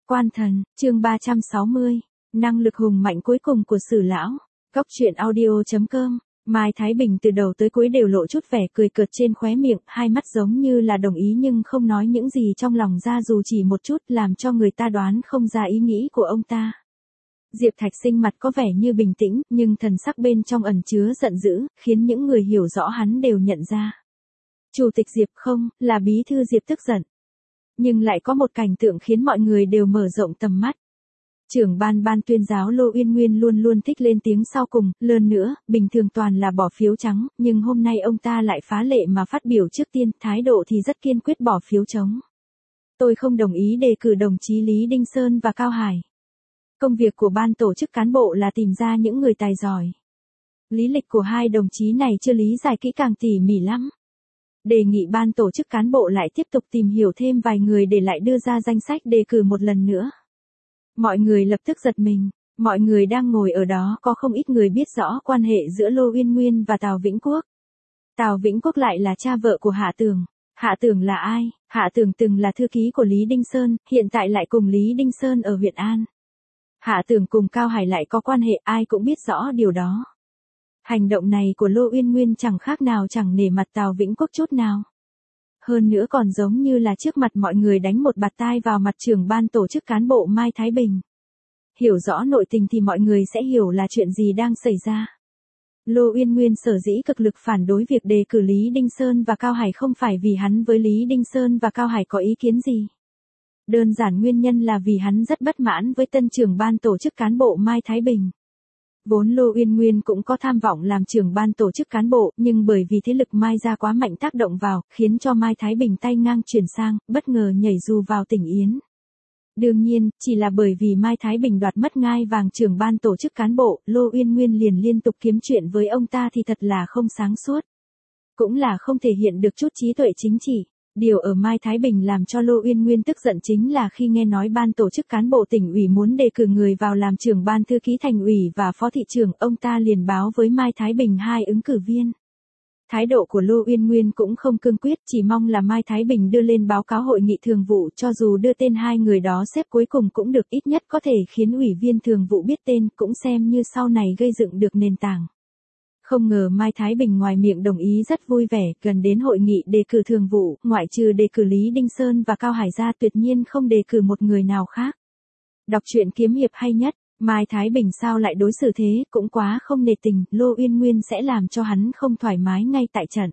Quan thần, chương 360, năng lực hùng mạnh cuối cùng của Sử lão. Góc truyện audio.com. Mai Thái Bình từ đầu tới cuối đều lộ chút vẻ cười cợt trên khóe miệng, hai mắt giống như là đồng ý nhưng không nói những gì trong lòng ra dù chỉ một chút, làm cho người ta đoán không ra ý nghĩ của ông ta. Diệp Thạch Sinh mặt có vẻ như bình tĩnh, nhưng thần sắc bên trong ẩn chứa giận dữ, khiến những người hiểu rõ hắn đều nhận ra. Chủ tịch Diệp không, là bí thư Diệp tức giận. Nhưng lại có một cảnh tượng khiến mọi người đều mở rộng tầm mắt. Trưởng ban tuyên giáo Lô Uyên Nguyên luôn luôn thích lên tiếng sau cùng, lần nữa, bình thường toàn là bỏ phiếu trắng, nhưng hôm nay ông ta lại phá lệ mà phát biểu trước tiên, thái độ thì rất kiên quyết bỏ phiếu trống. Tôi không đồng ý đề cử đồng chí Lý Đinh Sơn và Cao Hải. Công việc của ban tổ chức cán bộ là tìm ra những người tài giỏi. Lý lịch của hai đồng chí này chưa lý giải kỹ càng tỉ mỉ lắm. Đề nghị ban tổ chức cán bộ lại tiếp tục tìm hiểu thêm vài người để lại đưa ra danh sách đề cử một lần nữa. Mọi người lập tức giật mình, mọi người đang ngồi ở đó có không ít người biết rõ quan hệ giữa Lô Uyên Nguyên và Tào Vĩnh Quốc. Tào Vĩnh Quốc lại là cha vợ của Hạ Tường. Hạ Tường là ai? Hạ Tường từng là thư ký của Lý Đinh Sơn, hiện tại lại cùng Lý Đinh Sơn ở huyện An. Hạ Tường cùng Cao Hải lại có quan hệ, ai cũng biết rõ điều đó. Hành động này của Lô Uyên Nguyên chẳng khác nào chẳng nể mặt Tào Vĩnh Quốc chút nào. Hơn nữa còn giống như là trước mặt mọi người đánh một bạt tai vào mặt trưởng ban tổ chức cán bộ Mai Thái Bình. Hiểu rõ nội tình thì mọi người sẽ hiểu là chuyện gì đang xảy ra. Lô Uyên Nguyên sở dĩ cực lực phản đối việc đề cử Lý Đinh Sơn và Cao Hải không phải vì hắn với Lý Đinh Sơn và Cao Hải có ý kiến gì. Đơn giản nguyên nhân là vì hắn rất bất mãn với tân trưởng ban tổ chức cán bộ Mai Thái Bình. Vốn Lô Uyên Nguyên cũng có tham vọng làm trưởng ban tổ chức cán bộ, nhưng bởi vì thế lực Mai ra quá mạnh tác động vào, khiến cho Mai Thái Bình tay ngang chuyển sang, bất ngờ nhảy dù vào tỉnh Yến. Đương nhiên, chỉ là bởi vì Mai Thái Bình đoạt mất ngai vàng trưởng ban tổ chức cán bộ, Lô Uyên Nguyên liền liên tục kiếm chuyện với ông ta thì thật là không sáng suốt. Cũng là không thể hiện được chút trí tuệ chính trị. Điều ở Mai Thái Bình làm cho Lô Uyên Nguyên tức giận chính là khi nghe nói ban tổ chức cán bộ tỉnh ủy muốn đề cử người vào làm trưởng ban thư ký thành ủy và phó thị trưởng, ông ta liền báo với Mai Thái Bình hai ứng cử viên. Thái độ của Lô Uyên Nguyên cũng không cương quyết, chỉ mong là Mai Thái Bình đưa lên báo cáo hội nghị thường vụ, cho dù đưa tên hai người đó xếp cuối cùng cũng được, ít nhất có thể khiến ủy viên thường vụ biết tên, cũng xem như sau này gây dựng được nền tảng. Không ngờ Mai Thái Bình ngoài miệng đồng ý rất vui vẻ, gần đến hội nghị đề cử thường vụ, ngoại trừ đề cử Lý Đinh Sơn và Cao Hải ra tuyệt nhiên không đề cử một người nào khác. Đọc truyện kiếm hiệp hay nhất, Mai Thái Bình sao lại đối xử thế, cũng quá không nể tình, Lô Uyên Nguyên sẽ làm cho hắn không thoải mái ngay tại trận.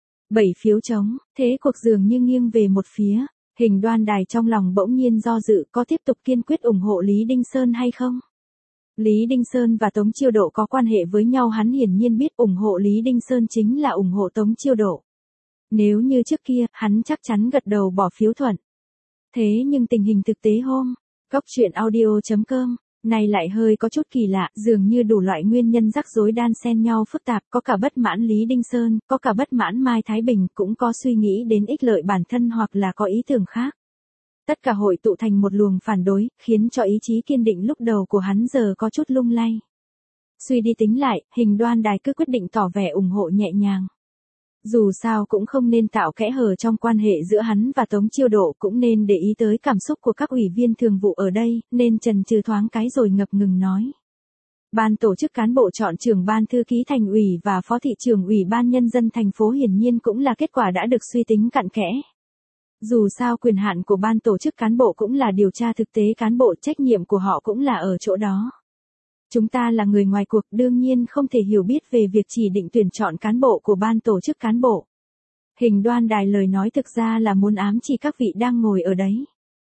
7 phiếu trống, thế cuộc dường như nghiêng về một phía, Hình Đoan Đài trong lòng bỗng nhiên do dự có tiếp tục kiên quyết ủng hộ Lý Đinh Sơn hay không. Lý Đinh Sơn và Tống Chiêu Độ có quan hệ với nhau, hắn hiển nhiên biết ủng hộ Lý Đinh Sơn chính là ủng hộ Tống Chiêu Độ. Nếu như trước kia, hắn chắc chắn gật đầu bỏ phiếu thuận. Thế nhưng tình hình thực tế hôm, góc truyện audio.com, này lại hơi có chút kỳ lạ, dường như đủ loại nguyên nhân rắc rối đan xen nhau phức tạp, có cả bất mãn Lý Đinh Sơn, có cả bất mãn Mai Thái Bình, cũng có suy nghĩ đến ích lợi bản thân hoặc là có ý tưởng khác. Tất cả hội tụ thành một luồng phản đối, khiến cho ý chí kiên định lúc đầu của hắn giờ có chút lung lay. Suy đi tính lại, Hình Đoan Đài cứ quyết định tỏ vẻ ủng hộ nhẹ nhàng. Dù sao cũng không nên tạo kẽ hở trong quan hệ giữa hắn và Tống Chiêu Độ, cũng nên để ý tới cảm xúc của các ủy viên thường vụ ở đây, nên chần chừ thoáng cái rồi ngập ngừng nói. Ban tổ chức cán bộ chọn trưởng ban thư ký thành ủy và phó thị trưởng ủy ban nhân dân thành phố hiển nhiên cũng là kết quả đã được suy tính cặn kẽ. Dù sao quyền hạn của ban tổ chức cán bộ cũng là điều tra thực tế cán bộ, trách nhiệm của họ cũng là ở chỗ đó. Chúng ta là người ngoài cuộc, đương nhiên không thể hiểu biết về việc chỉ định tuyển chọn cán bộ của ban tổ chức cán bộ. Hình Đoan Đài lời nói thực ra là muốn ám chỉ các vị đang ngồi ở đấy.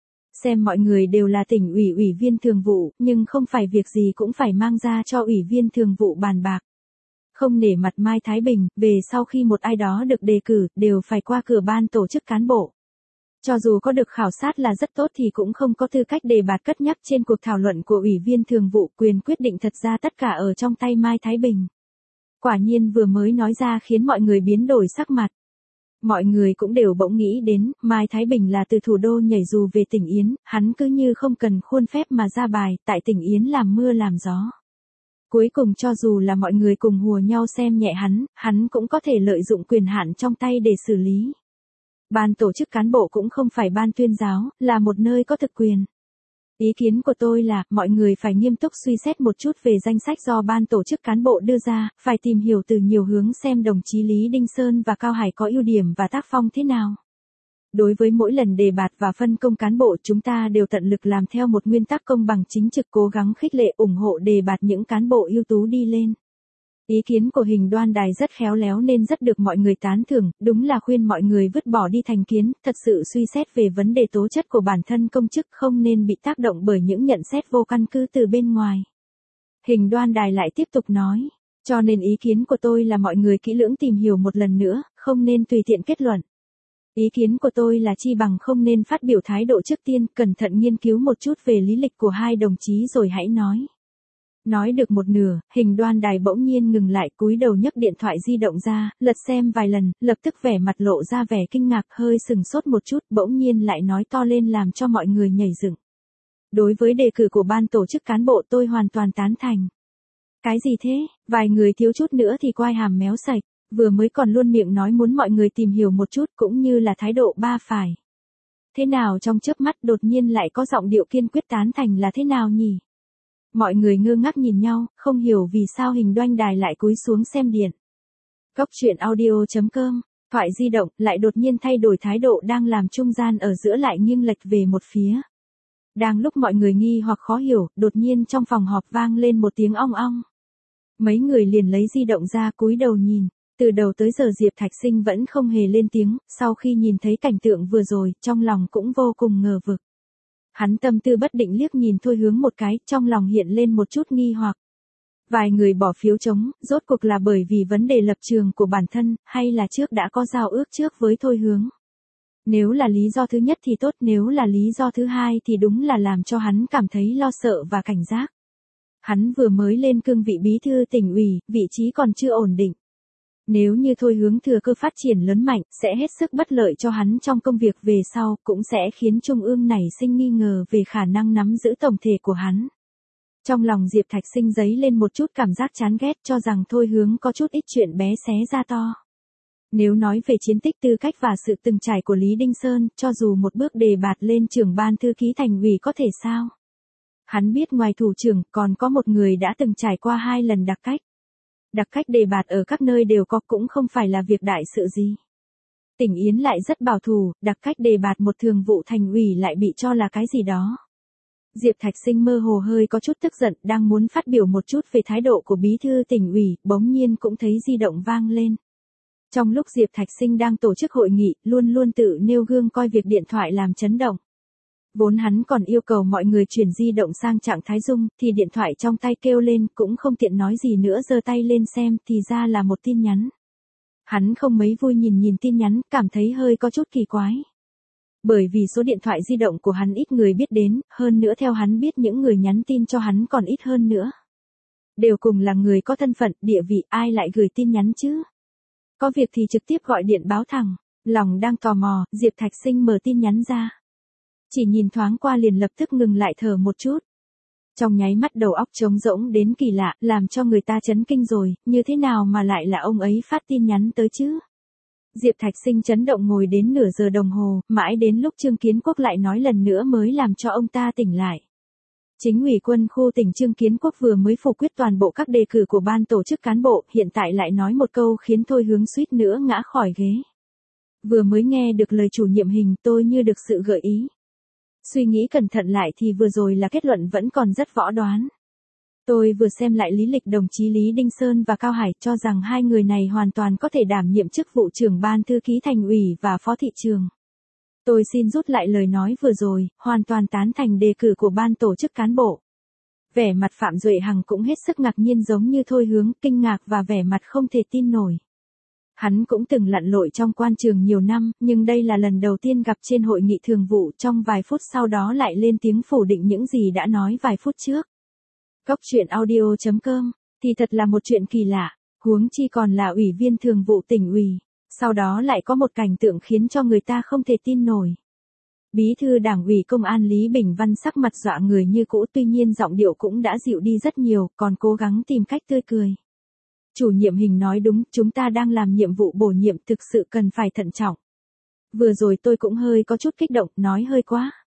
Xem mọi người đều là tỉnh ủy ủy viên thường vụ, nhưng không phải việc gì cũng phải mang ra cho ủy viên thường vụ bàn bạc. Không nể mặt Mai Thái Bình, về sau khi một ai đó được đề cử, đều phải qua cửa ban tổ chức cán bộ. Cho dù có được khảo sát là rất tốt thì cũng không có tư cách đề bạt cất nhắc trên cuộc thảo luận của ủy viên thường vụ, quyền quyết định thật ra tất cả ở trong tay Mai Thái Bình. Quả nhiên vừa mới nói ra khiến mọi người biến đổi sắc mặt. Mọi người cũng đều bỗng nghĩ đến, Mai Thái Bình là từ thủ đô nhảy dù về tỉnh Yến, hắn cứ như không cần khuôn phép mà ra bài, tại tỉnh Yến làm mưa làm gió. Cuối cùng cho dù là mọi người cùng hùa nhau xem nhẹ hắn cũng có thể lợi dụng quyền hạn trong tay để xử lý. Ban tổ chức cán bộ cũng không phải ban tuyên giáo, là một nơi có thực quyền. Ý kiến của tôi là, mọi người phải nghiêm túc suy xét một chút về danh sách do ban tổ chức cán bộ đưa ra, phải tìm hiểu từ nhiều hướng xem đồng chí Lý Đinh Sơn và Cao Hải có ưu điểm và tác phong thế nào. Đối với mỗi lần đề bạt và phân công cán bộ, chúng ta đều tận lực làm theo một nguyên tắc công bằng chính trực, cố gắng khích lệ ủng hộ đề bạt những cán bộ ưu tú đi lên. Ý kiến của Hình Đoan Đài rất khéo léo nên rất được mọi người tán thưởng, đúng là khuyên mọi người vứt bỏ đi thành kiến, thật sự suy xét về vấn đề tố chất của bản thân công chức, không nên bị tác động bởi những nhận xét vô căn cứ từ bên ngoài. Hình Đoan Đài lại tiếp tục nói, cho nên ý kiến của tôi là mọi người kỹ lưỡng tìm hiểu một lần nữa, không nên tùy tiện kết luận. Ý kiến của tôi là chi bằng không nên phát biểu thái độ trước tiên, cẩn thận nghiên cứu một chút về lý lịch của hai đồng chí rồi hãy nói. Nói được một nửa, Hình Đoan Đài bỗng nhiên ngừng lại, cúi đầu nhấc điện thoại di động ra, lật xem vài lần, lập tức vẻ mặt lộ ra vẻ kinh ngạc, hơi sừng sốt một chút, bỗng nhiên lại nói to lên làm cho mọi người nhảy dựng. Đối với đề cử của ban tổ chức cán bộ tôi hoàn toàn tán thành. Cái gì thế? Vài người thiếu chút nữa thì quai hàm méo sạch, vừa mới còn luôn miệng nói muốn mọi người tìm hiểu một chút cũng như là thái độ ba phải. Thế nào trong chớp mắt đột nhiên lại có giọng điệu kiên quyết tán thành là thế nào nhỉ? Mọi người ngơ ngác nhìn nhau, không hiểu vì sao Hình Đoan Đài lại cúi xuống xem điện. Cốc truyện audio.com, thoại di động lại đột nhiên thay đổi thái độ, đang làm trung gian ở giữa lại nghiêng lệch về một phía. Đang lúc mọi người nghi hoặc khó hiểu, đột nhiên trong phòng họp vang lên một tiếng ong ong. Mấy người liền lấy di động ra cúi đầu nhìn, từ đầu tới giờ Diệp Thạch Sinh vẫn không hề lên tiếng, sau khi nhìn thấy cảnh tượng vừa rồi, trong lòng cũng vô cùng ngờ vực. Hắn tâm tư bất định liếc nhìn Thôi Hướng một cái, trong lòng hiện lên một chút nghi hoặc. Vài người bỏ phiếu trống, rốt cuộc là bởi vì vấn đề lập trường của bản thân, hay là trước đã có giao ước trước với Thôi Hướng. Nếu là lý do thứ nhất thì tốt, nếu là lý do thứ hai thì đúng là làm cho hắn cảm thấy lo sợ và cảnh giác. Hắn vừa mới lên cương vị bí thư tỉnh ủy, vị trí còn chưa ổn định. Nếu như Thôi Hướng thừa cơ phát triển lớn mạnh, sẽ hết sức bất lợi cho hắn trong công việc về sau, cũng sẽ khiến Trung ương nảy sinh nghi ngờ về khả năng nắm giữ tổng thể của hắn. Trong lòng Diệp Thạch Sinh dấy lên một chút cảm giác chán ghét, cho rằng Thôi Hướng có chút ít chuyện bé xé ra to. Nếu nói về chiến tích, tư cách và sự từng trải của Lý Đinh Sơn, cho dù một bước đề bạt lên trưởng ban thư ký thành ủy có thể sao? Hắn biết ngoài thủ trưởng, còn có một người đã từng trải qua 2 lần đặc cách. Đặc cách đề bạt ở các nơi đều có, cũng không phải là việc đại sự gì. Tỉnh Yến lại rất bảo thủ, đặc cách đề bạt một thường vụ thành ủy lại bị cho là cái gì đó. Diệp Thạch Sinh mơ hồ hơi có chút tức giận, đang muốn phát biểu một chút về thái độ của bí thư tỉnh ủy, bỗng nhiên cũng thấy di động vang lên. Trong lúc Diệp Thạch Sinh đang tổ chức hội nghị, luôn luôn tự nêu gương coi việc điện thoại làm chấn động. Vốn hắn còn yêu cầu mọi người chuyển di động sang trạng thái rung, thì điện thoại trong tay kêu lên, cũng không tiện nói gì nữa, giơ tay lên xem, thì ra là một tin nhắn. Hắn không mấy vui nhìn tin nhắn, cảm thấy hơi có chút kỳ quái. Bởi vì số điện thoại di động của hắn ít người biết đến, hơn nữa theo hắn biết những người nhắn tin cho hắn còn ít hơn nữa. Đều cùng là người có thân phận, địa vị, ai lại gửi tin nhắn chứ? Có việc thì trực tiếp gọi điện báo thẳng. Lòng đang tò mò, Diệp Thạch Sinh mở tin nhắn ra. Chỉ nhìn thoáng qua liền lập tức ngừng lại thở một chút. Trong nháy mắt đầu óc trống rỗng đến kỳ lạ, làm cho người ta chấn kinh rồi, như thế nào mà lại là ông ấy phát tin nhắn tới chứ? Diệp Thạch Sinh chấn động ngồi đến nửa giờ đồng hồ, mãi đến lúc Trương Kiến Quốc lại nói lần nữa mới làm cho ông ta tỉnh lại. Chính ủy quân khu tỉnh Trương Kiến Quốc vừa mới phủ quyết toàn bộ các đề cử của ban tổ chức cán bộ, hiện tại lại nói một câu khiến Thôi Hướng suýt nữa ngã khỏi ghế. Vừa mới nghe được lời chủ nhiệm Hình, tôi như được sự gợi ý. Suy nghĩ cẩn thận lại thì vừa rồi là kết luận vẫn còn rất võ đoán. Tôi vừa xem lại lý lịch đồng chí Lý Đinh Sơn và Cao Hải, cho rằng hai người này hoàn toàn có thể đảm nhiệm chức vụ trưởng ban thư ký thành ủy và phó thị trường. Tôi xin rút lại lời nói vừa rồi, hoàn toàn tán thành đề cử của ban tổ chức cán bộ. Vẻ mặt Phạm Duệ Hằng cũng hết sức ngạc nhiên giống như Thôi Hướng, kinh ngạc và vẻ mặt không thể tin nổi. Hắn cũng từng lặn lội trong quan trường nhiều năm, nhưng đây là lần đầu tiên gặp trên hội nghị thường vụ, trong vài phút sau đó lại lên tiếng phủ định những gì đã nói vài phút trước. Cốc truyện audio.com, thì thật là một chuyện kỳ lạ, huống chi còn là ủy viên thường vụ tỉnh ủy, sau đó lại có một cảnh tượng khiến cho người ta không thể tin nổi. Bí thư Đảng ủy Công an Lý Bình Văn sắc mặt dọa người như cũ, tuy nhiên giọng điệu cũng đã dịu đi rất nhiều, còn cố gắng tìm cách tươi cười. Chủ nhiệm Hình nói đúng, chúng ta đang làm nhiệm vụ bổ nhiệm, thực sự cần phải thận trọng. Vừa rồi tôi cũng hơi có chút kích động, nói hơi quá.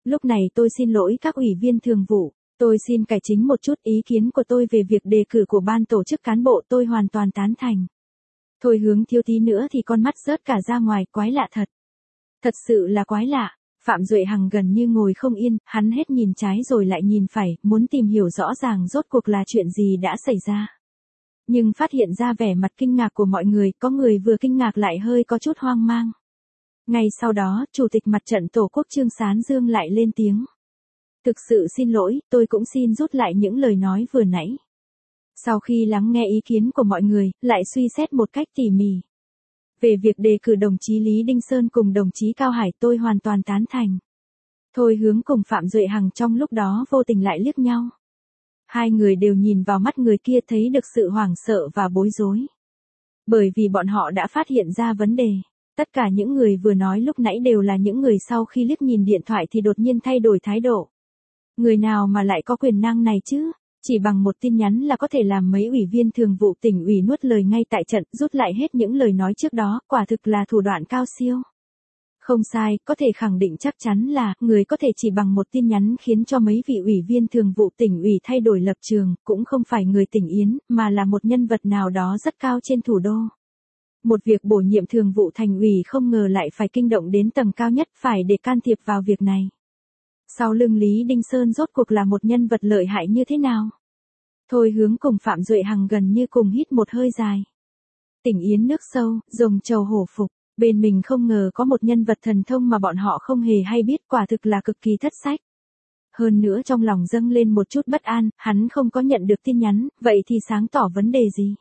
Lúc này tôi xin lỗi các ủy viên thường vụ. Tôi xin cải chính một chút ý kiến của tôi về việc đề cử của ban tổ chức cán bộ, tôi hoàn toàn tán thành. Thôi Hướng thiếu tí nữa thì con mắt rớt cả ra ngoài, quái lạ thật. Thật sự là quái lạ. Phạm Duệ Hằng gần như ngồi không yên, hắn hết nhìn trái rồi lại nhìn phải, muốn tìm hiểu rõ ràng rốt cuộc là chuyện gì đã xảy ra. Nhưng phát hiện ra vẻ mặt kinh ngạc của mọi người, có người vừa kinh ngạc lại hơi có chút hoang mang. Ngay sau đó, Chủ tịch Mặt trận Tổ quốc Trương Sán Dương lại lên tiếng. Thực sự xin lỗi, tôi cũng xin rút lại những lời nói vừa nãy. Sau khi lắng nghe ý kiến của mọi người, lại suy xét một cách tỉ mỉ. Về việc đề cử đồng chí Lý Đinh Sơn cùng đồng chí Cao Hải, tôi hoàn toàn tán thành. Thôi Hướng cùng Phạm Duệ Hằng trong lúc đó vô tình lại liếc nhau. Hai người đều nhìn vào mắt người kia, thấy được sự hoảng sợ và bối rối. Bởi vì bọn họ đã phát hiện ra vấn đề. Tất cả những người vừa nói lúc nãy đều là những người sau khi liếc nhìn điện thoại thì đột nhiên thay đổi thái độ. Người nào mà lại có quyền năng này chứ? Chỉ bằng một tin nhắn là có thể làm mấy ủy viên thường vụ tỉnh ủy nuốt lời ngay tại trận, rút lại hết những lời nói trước đó, quả thực là thủ đoạn cao siêu. Không sai, có thể khẳng định chắc chắn là, người có thể chỉ bằng một tin nhắn khiến cho mấy vị ủy viên thường vụ tỉnh ủy thay đổi lập trường, cũng không phải người tỉnh Yến, mà là một nhân vật nào đó rất cao trên thủ đô. Một việc bổ nhiệm thường vụ thành ủy không ngờ lại phải kinh động đến tầng cao nhất, phải để can thiệp vào việc này. Sau lưng Lý Đinh Sơn rốt cuộc là một nhân vật lợi hại như thế nào? Thôi Hướng cùng Phạm Duệ Hằng gần như cùng hít một hơi dài. Tỉnh Yến nước sâu, rồng trầu hổ phục, bên mình không ngờ có một nhân vật thần thông mà bọn họ không hề hay biết, quả thực là cực kỳ thất sách. Hơn nữa trong lòng dâng lên một chút bất an, hắn không có nhận được tin nhắn, vậy thì sáng tỏ vấn đề gì?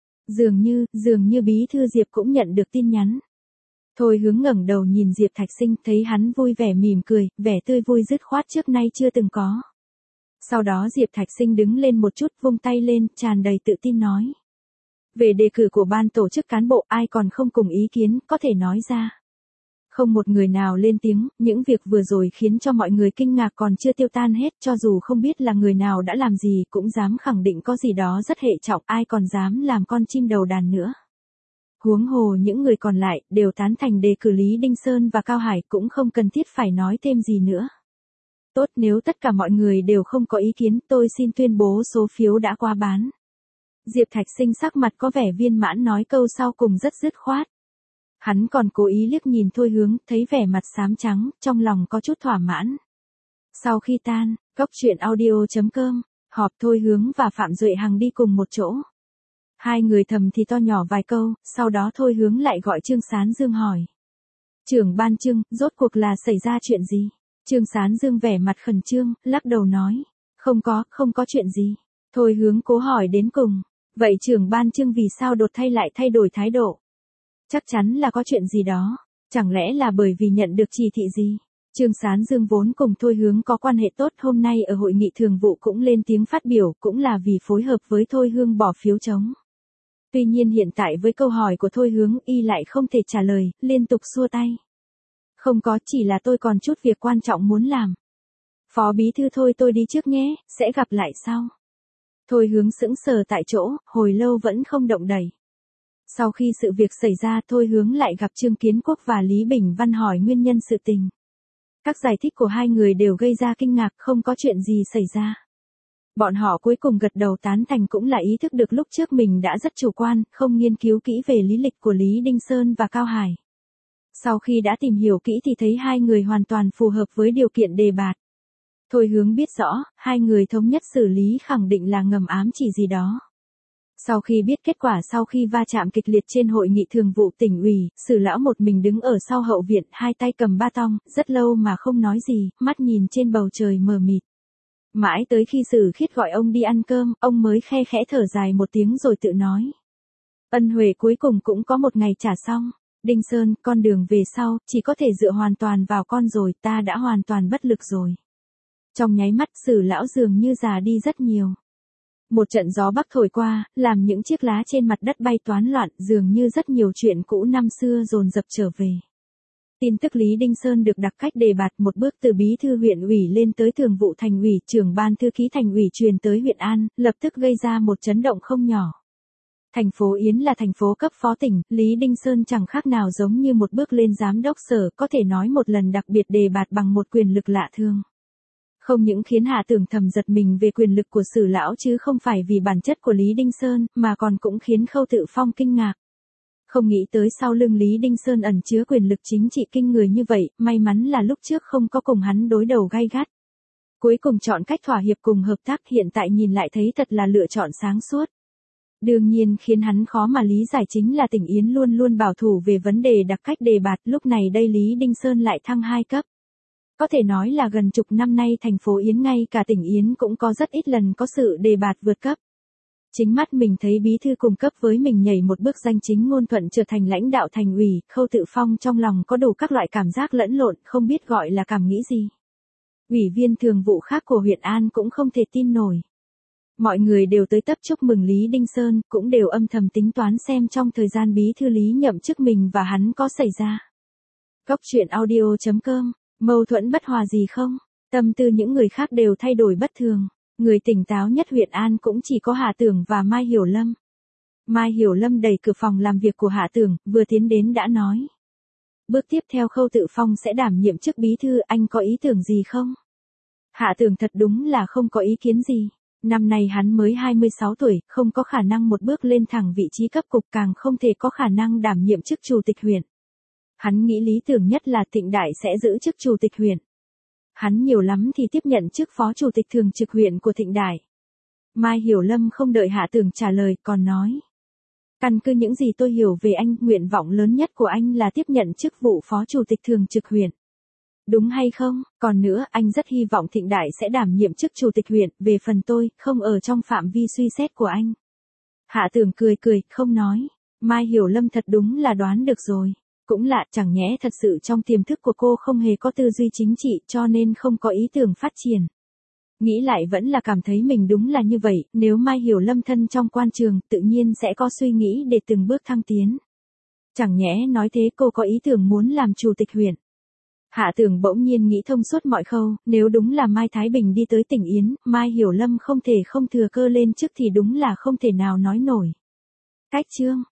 Dường như bí thư Diệp cũng nhận được tin nhắn. Thôi Hướng ngẩng đầu nhìn Diệp Thạch Sinh, thấy hắn vui vẻ mỉm cười, vẻ tươi vui dứt khoát trước nay chưa từng có. Sau đó Diệp Thạch Sinh đứng lên một chút, vung tay lên, tràn đầy tự tin nói. Về đề cử của ban tổ chức cán bộ, ai còn không cùng ý kiến, có thể nói ra. Không một người nào lên tiếng, những việc vừa rồi khiến cho mọi người kinh ngạc còn chưa tiêu tan hết, cho dù không biết là người nào đã làm gì, cũng dám khẳng định có gì đó rất hệ trọng, ai còn dám làm con chim đầu đàn nữa. Huống hồ những người còn lại, đều tán thành đề cử Lý Đinh Sơn và Cao Hải, cũng không cần thiết phải nói thêm gì nữa. Tốt, nếu tất cả mọi người đều không có ý kiến, tôi xin tuyên bố số phiếu đã qua bán. Diệp Thạch Sinh sắc mặt có vẻ viên mãn, nói câu sau cùng rất dứt khoát. Hắn còn cố ý liếc nhìn Thôi Hướng, thấy vẻ mặt xám trắng, trong lòng có chút thỏa mãn. Sau khi tan, góc truyện audio.com, họp Thôi Hướng và Phạm Duệ Hằng đi cùng một chỗ. Hai người thầm thì to nhỏ vài câu, sau đó Thôi Hướng lại gọi Trương Sán Dương hỏi. Trưởng ban Trương, rốt cuộc là xảy ra chuyện gì? Trương Sán Dương vẻ mặt khẩn trương, lắc đầu nói. Không có chuyện gì. Thôi Hướng cố hỏi đến cùng. Vậy trưởng ban Trương vì sao đột lại thay đổi thái độ? Chắc chắn là có chuyện gì đó. Chẳng lẽ là bởi vì nhận được chỉ thị gì? Trương Sán Dương vốn cùng Thôi Hướng có quan hệ tốt, hôm nay ở hội nghị thường vụ cũng lên tiếng phát biểu, cũng là vì phối hợp với Thôi Hướng bỏ phiếu trống. Tuy nhiên hiện tại với câu hỏi của Thôi Hướng, y lại không thể trả lời, liên tục xua tay. Không có, chỉ là tôi còn chút việc quan trọng muốn làm. Phó bí thư Thôi, tôi đi trước nhé, sẽ gặp lại sau. Thôi Hướng sững sờ tại chỗ, hồi lâu vẫn không động đậy. Sau khi sự việc xảy ra, Thôi Hướng lại gặp Trương Kiến Quốc và Lý Bình Văn hỏi nguyên nhân sự tình. Các giải thích của hai người đều gây ra kinh ngạc, không có chuyện gì xảy ra. Bọn họ cuối cùng gật đầu tán thành, cũng là ý thức được lúc trước mình đã rất chủ quan, không nghiên cứu kỹ về lý lịch của Lý Đinh Sơn và Cao Hải. Sau khi đã tìm hiểu kỹ thì thấy hai người hoàn toàn phù hợp với điều kiện đề bạt. Thôi Hướng biết rõ, hai người thống nhất xử lý khẳng định là ngầm ám chỉ gì đó. Sau khi biết kết quả, sau khi va chạm kịch liệt trên hội nghị thường vụ tỉnh ủy, Sử lão một mình đứng ở sau hậu viện, hai tay cầm ba tong, rất lâu mà không nói gì, mắt nhìn trên bầu trời mờ mịt. Mãi tới khi Sử Khiết gọi ông đi ăn cơm, ông mới khe khẽ thở dài một tiếng rồi tự nói. Ân huệ cuối cùng cũng có một ngày trả xong. Đinh Sơn, con đường về sau, chỉ có thể dựa hoàn toàn vào con rồi, ta đã hoàn toàn bất lực rồi. Trong nháy mắt, Sử lão dường như già đi rất nhiều. Một trận gió bắc thổi qua, làm những chiếc lá trên mặt đất bay toán loạn, dường như rất nhiều chuyện cũ năm xưa dồn dập trở về. Tin tức Lý Đinh Sơn được đặc cách đề bạt, một bước từ bí thư huyện ủy lên tới thường vụ thành ủy, trưởng ban thư ký thành ủy truyền tới huyện An, lập tức gây ra một chấn động không nhỏ. Thành phố Yến là thành phố cấp phó tỉnh, Lý Đinh Sơn chẳng khác nào giống như một bước lên giám đốc sở, có thể nói một lần đặc biệt đề bạt bằng một quyền lực lạ thường. Không những khiến Hạ Tưởng thầm giật mình về quyền lực của Sử lão chứ không phải vì bản chất của Lý Đinh Sơn, mà còn cũng khiến Khâu Tự Phong kinh ngạc. Không nghĩ tới sau lưng Lý Đinh Sơn ẩn chứa quyền lực chính trị kinh người như vậy, may mắn là lúc trước không có cùng hắn đối đầu gay gắt. Cuối cùng chọn cách thỏa hiệp cùng hợp tác, hiện tại nhìn lại thấy thật là lựa chọn sáng suốt. Đương nhiên khiến hắn khó mà lý giải chính là tỉnh Yến luôn luôn bảo thủ về vấn đề đặc cách đề bạt, lúc này đây Lý Đinh Sơn lại thăng 2 cấp. Có thể nói là gần chục năm nay thành phố Yến ngay cả tỉnh Yến cũng có rất ít lần có sự đề bạt vượt cấp. Chính mắt mình thấy bí thư cùng cấp với mình nhảy một bước danh chính ngôn thuận trở thành lãnh đạo thành ủy, Khâu Tự Phong trong lòng có đủ các loại cảm giác lẫn lộn, không biết gọi là cảm nghĩ gì. Ủy viên thường vụ khác của huyện An cũng không thể tin nổi. Mọi người đều tới tấp chúc mừng Lý Đinh Sơn, cũng đều âm thầm tính toán xem trong thời gian bí thư Lý nhậm chức mình và hắn có xảy ra. Góc truyện audio.com, mâu thuẫn bất hòa gì không? Tâm tư những người khác đều thay đổi bất thường. Người tỉnh táo nhất huyện An cũng chỉ có Hạ Tưởng và Mai Hiểu Lâm. Mai Hiểu Lâm đẩy cửa phòng làm việc của Hạ Tưởng, vừa tiến đến đã nói. Bước tiếp theo Khâu Tự Phong sẽ đảm nhiệm chức bí thư, anh có ý tưởng gì không? Hạ Tưởng thật đúng là không có ý kiến gì. Năm nay hắn mới 26 tuổi, không có khả năng một bước lên thẳng vị trí cấp cục, càng không thể có khả năng đảm nhiệm chức chủ tịch huyện. Hắn nghĩ lý tưởng nhất là Thịnh Đại sẽ giữ chức chủ tịch huyện. Hắn nhiều lắm thì tiếp nhận chức phó chủ tịch thường trực huyện của Thịnh Đại. Mai Hiểu Lâm không đợi Hạ Tưởng trả lời, còn nói. Căn cứ những gì tôi hiểu về anh, nguyện vọng lớn nhất của anh là tiếp nhận chức vụ phó chủ tịch thường trực huyện. Đúng hay không? Còn nữa, anh rất hy vọng Thịnh Đại sẽ đảm nhiệm chức chủ tịch huyện, về phần tôi, không ở trong phạm vi suy xét của anh. Hạ Tưởng cười cười, không nói. Mai Hiểu Lâm thật đúng là đoán được rồi. Cũng lạ, chẳng nhẽ thật sự trong tiềm thức của cô không hề có tư duy chính trị cho nên không có ý tưởng phát triển. Nghĩ lại vẫn là cảm thấy mình đúng là như vậy, nếu Mai Hiểu Lâm thân trong quan trường, tự nhiên sẽ có suy nghĩ để từng bước thăng tiến. Chẳng nhẽ nói thế cô có ý tưởng muốn làm chủ tịch huyện. Hạ Tưởng bỗng nhiên nghĩ thông suốt mọi khâu, nếu đúng là Mai Thái Bình đi tới tỉnh Yến, Mai Hiểu Lâm không thể không thừa cơ lên chức thì đúng là không thể nào nói nổi. Cách chương